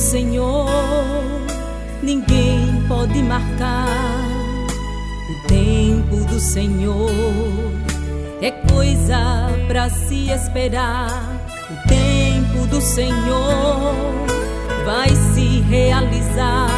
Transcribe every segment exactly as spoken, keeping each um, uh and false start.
Senhor ninguém pode marcar. O tempo do Senhor é coisa pra se esperar. O tempo do Senhor vai se realizar.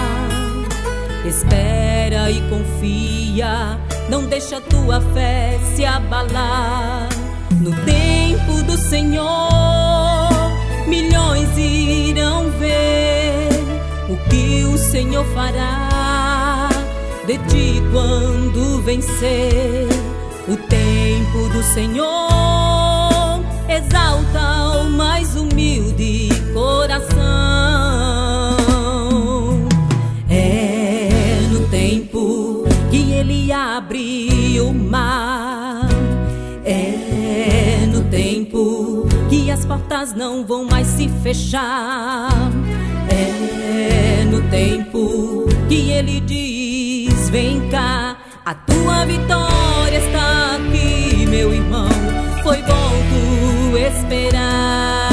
Espera e confia, não deixa tua fé se abalar. No tempo do Senhor, milhões irão ver o que o Senhor fará de ti quando vencer. O tempo do Senhor exalta o mais humilde coração. É no tempo que Ele abre o mar. É no tempo que as portas não vão mais se fechar. É no tempo que Ele diz: vem cá, a tua vitória está aqui, meu irmão. Foi bom tu esperar.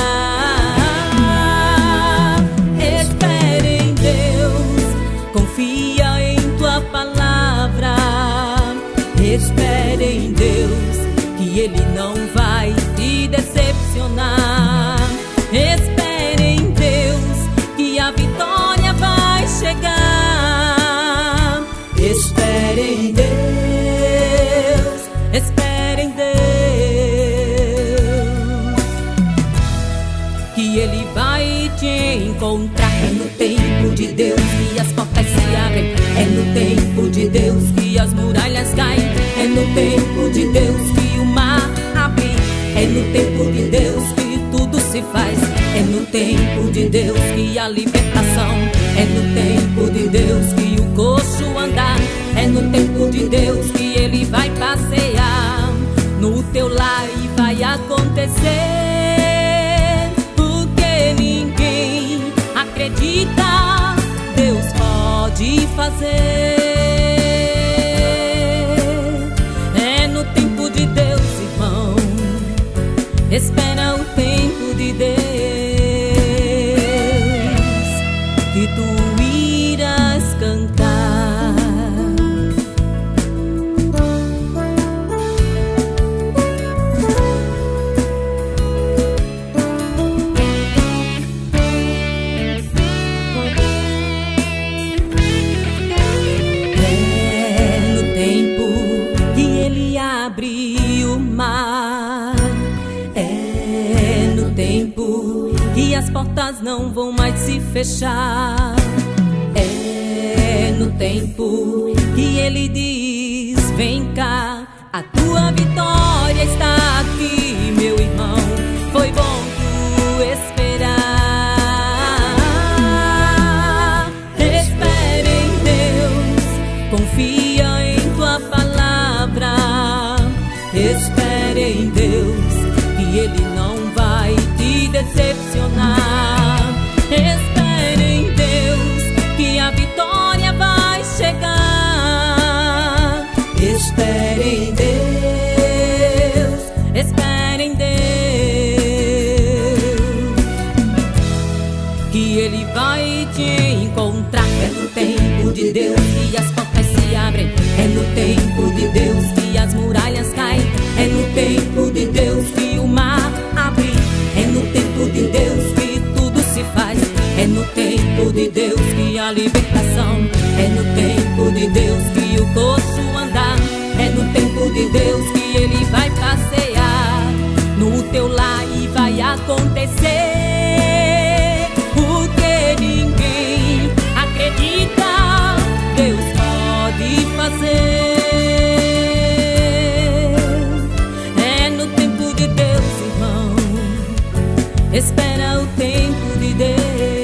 Espere em Deus, confia em tua palavra. Espere em Deus, que Ele não vai te decepcionar. Espere em Deus, que a vitória vai chegar. Espere em Deus, espere em Deus, que Ele vai te encontrar. É no tempo de Deus que as portas se abrem. É no tempo de Deus que as muralhas caem. É no tempo de Deus que o mar abre. É no tempo de Deus que tudo se faz. É no tempo de Deus que a libertação. É no tempo de Deus que o coxo anda. É no tempo de Deus que Ele vai passear no teu lar e vai acontecer. Porque ninguém acredita, Deus pode fazer. É no tempo de Deus, irmão. Espera o tempo de Deus, que tu irás cantar. É no tempo que Ele abre o mar. É no tempo que as portas não vão mais se fechar. É no tempo que Ele diz: vem cá, a tua vitória está aqui, meu irmão. Foi bom tu esperar. Espere em Deus, confia em tua palavra. Espere em Deus, que Ele não vai te decepcionar. Espere em Deus, que a vitória vai chegar. Espere em Deus, espere em Deus, que Ele vai te encontrar. É no tempo de Deus que as portas se abrem. É no tempo de Deus que as muralhas caem. É no tempo de Deus que o mar abre. É no tempo de Deus que tudo se faz. É no tempo de Deus que a libertação. É no tempo de Deus que o coxo anda. É no tempo de Deus que Ele vai passear no teu lar e vai acontecer. Porque ninguém acredita, Deus pode fazer. É no tempo de Deus, irmão. Espera o tempo de Deus.